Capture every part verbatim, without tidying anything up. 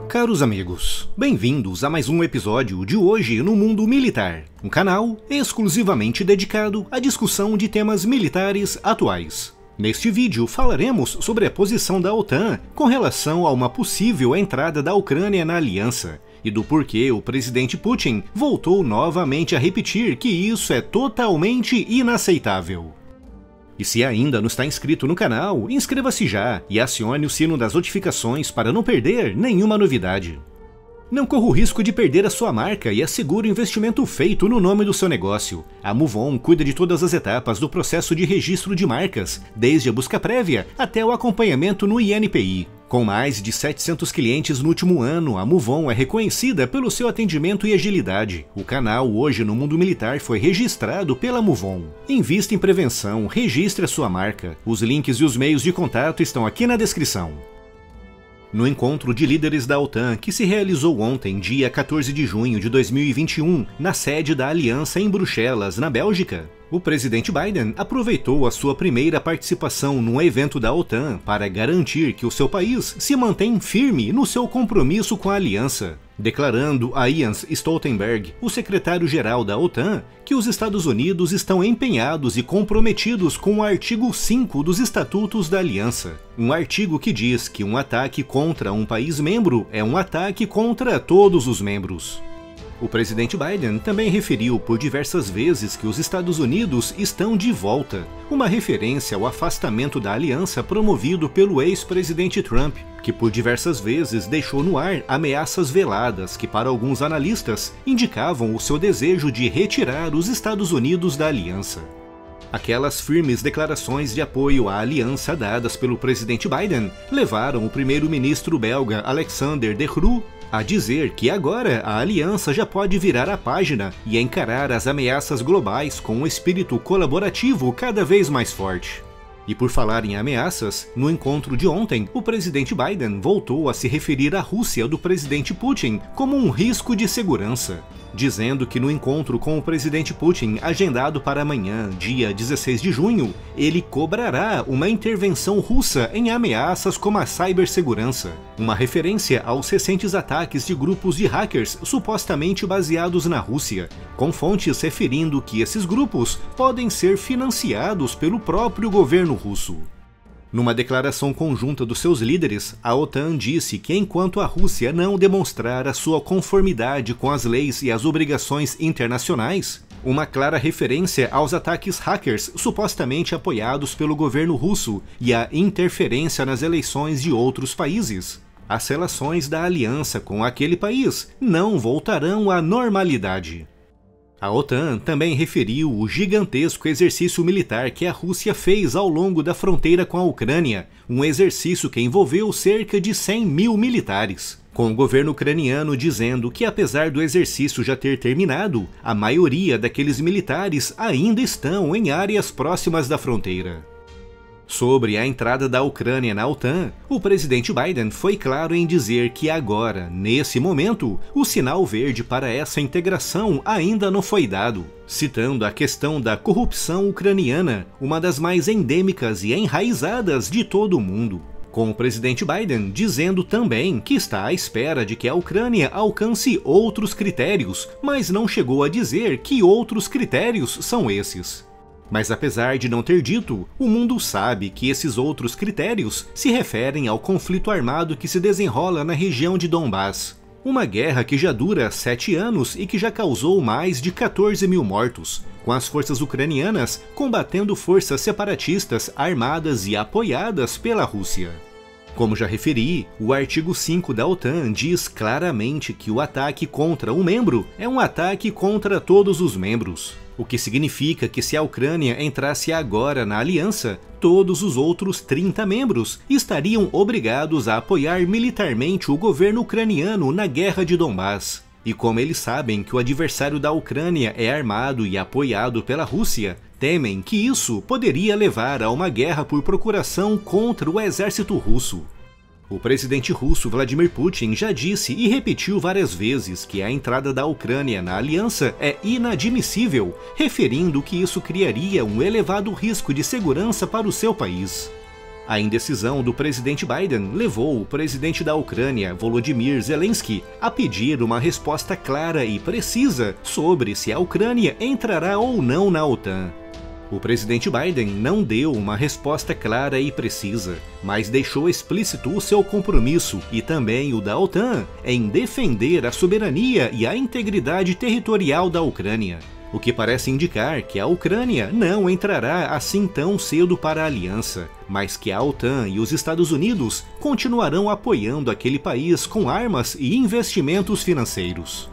Caros amigos, bem-vindos a mais um episódio de Hoje no Mundo Militar, um canal exclusivamente dedicado à discussão de temas militares atuais. Neste vídeo falaremos sobre a posição da OTAN com relação a uma possível entrada da Ucrânia na aliança, e do porquê o presidente Putin voltou novamente a repetir que isso é totalmente inaceitável. E se ainda não está inscrito no canal, inscreva-se já e acione o sino das notificações para não perder nenhuma novidade. Não corra o risco de perder a sua marca e assegure o investimento feito no nome do seu negócio. A MoveOn cuida de todas as etapas do processo de registro de marcas, desde a busca prévia até o acompanhamento no I N P I. Com mais de setecentos clientes no último ano, a MoveOn é reconhecida pelo seu atendimento e agilidade. O canal Hoje no Mundo Militar foi registrado pela MoveOn. Invista em prevenção, registre a sua marca. Os links e os meios de contato estão aqui na descrição. No encontro de líderes da OTAN que se realizou ontem, dia quatorze de junho de dois mil e vinte e um, na sede da Aliança em Bruxelas, na Bélgica, o presidente Biden aproveitou a sua primeira participação num evento da OTAN para garantir que o seu país se mantém firme no seu compromisso com a aliança, declarando a Jens Stoltenberg, o secretário-geral da OTAN, que os Estados Unidos estão empenhados e comprometidos com o artigo cinco dos Estatutos da Aliança, um artigo que diz que um ataque contra um país membro é um ataque contra todos os membros. O presidente Biden também referiu por diversas vezes que os Estados Unidos estão de volta, uma referência ao afastamento da aliança promovido pelo ex-presidente Trump, que por diversas vezes deixou no ar ameaças veladas que, para alguns analistas, indicavam o seu desejo de retirar os Estados Unidos da aliança. Aquelas firmes declarações de apoio à aliança dadas pelo presidente Biden levaram o primeiro-ministro belga Alexander De Croo a dizer que agora a aliança já pode virar a página e encarar as ameaças globais com um espírito colaborativo cada vez mais forte. E por falar em ameaças, no encontro de ontem, o presidente Biden voltou a se referir à Rússia do presidente Putin como um risco de segurança, dizendo que no encontro com o presidente Putin agendado para amanhã, dia dezesseis de junho, ele cobrará uma intervenção russa em ameaças como a cibersegurança, uma referência aos recentes ataques de grupos de hackers supostamente baseados na Rússia, com fontes referindo que esses grupos podem ser financiados pelo próprio governo russo. Numa declaração conjunta dos seus líderes, a OTAN disse que enquanto a Rússia não demonstrar a sua conformidade com as leis e as obrigações internacionais, uma clara referência aos ataques hackers supostamente apoiados pelo governo russo e a interferência nas eleições de outros países, as relações da aliança com aquele país não voltarão à normalidade. A OTAN também referiu o gigantesco exercício militar que a Rússia fez ao longo da fronteira com a Ucrânia, um exercício que envolveu cerca de cem mil militares, com o governo ucraniano dizendo que apesar do exercício já ter terminado, a maioria daqueles militares ainda estão em áreas próximas da fronteira. Sobre a entrada da Ucrânia na OTAN, o presidente Biden foi claro em dizer que agora, nesse momento, o sinal verde para essa integração ainda não foi dado, citando a questão da corrupção ucraniana, uma das mais endêmicas e enraizadas de todo o mundo, com o presidente Biden dizendo também que está à espera de que a Ucrânia alcance outros critérios, mas não chegou a dizer que outros critérios são esses. Mas apesar de não ter dito, o mundo sabe que esses outros critérios se referem ao conflito armado que se desenrola na região de Donbás, uma guerra que já dura sete anos e que já causou mais de quatorze mil mortos, com as forças ucranianas combatendo forças separatistas armadas e apoiadas pela Rússia. Como já referi, o artigo cinco da OTAN diz claramente que o ataque contra um membro é um ataque contra todos os membros, o que significa que se a Ucrânia entrasse agora na aliança, todos os outros trinta membros estariam obrigados a apoiar militarmente o governo ucraniano na guerra de Donbás. E como eles sabem que o adversário da Ucrânia é armado e apoiado pela Rússia, temem que isso poderia levar a uma guerra por procuração contra o exército russo. O presidente russo Vladimir Putin já disse e repetiu várias vezes que a entrada da Ucrânia na aliança é inadmissível, referindo que isso criaria um elevado risco de segurança para o seu país. A indecisão do presidente Biden levou o presidente da Ucrânia, Volodymyr Zelensky, a pedir uma resposta clara e precisa sobre se a Ucrânia entrará ou não na OTAN. O presidente Biden não deu uma resposta clara e precisa, mas deixou explícito o seu compromisso e também o da OTAN em defender a soberania e a integridade territorial da Ucrânia, o que parece indicar que a Ucrânia não entrará assim tão cedo para a aliança, mas que a OTAN e os Estados Unidos continuarão apoiando aquele país com armas e investimentos financeiros.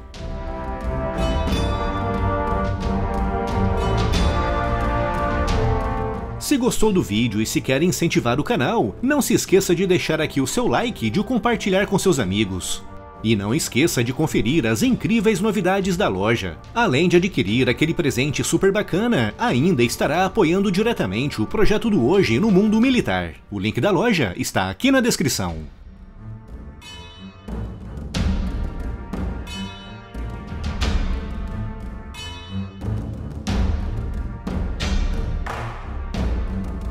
Se gostou do vídeo e se quer incentivar o canal, não se esqueça de deixar aqui o seu like e de compartilhar com seus amigos. E não esqueça de conferir as incríveis novidades da loja. Além de adquirir aquele presente super bacana, ainda estará apoiando diretamente o projeto do Hoje no Mundo Militar. O link da loja está aqui na descrição.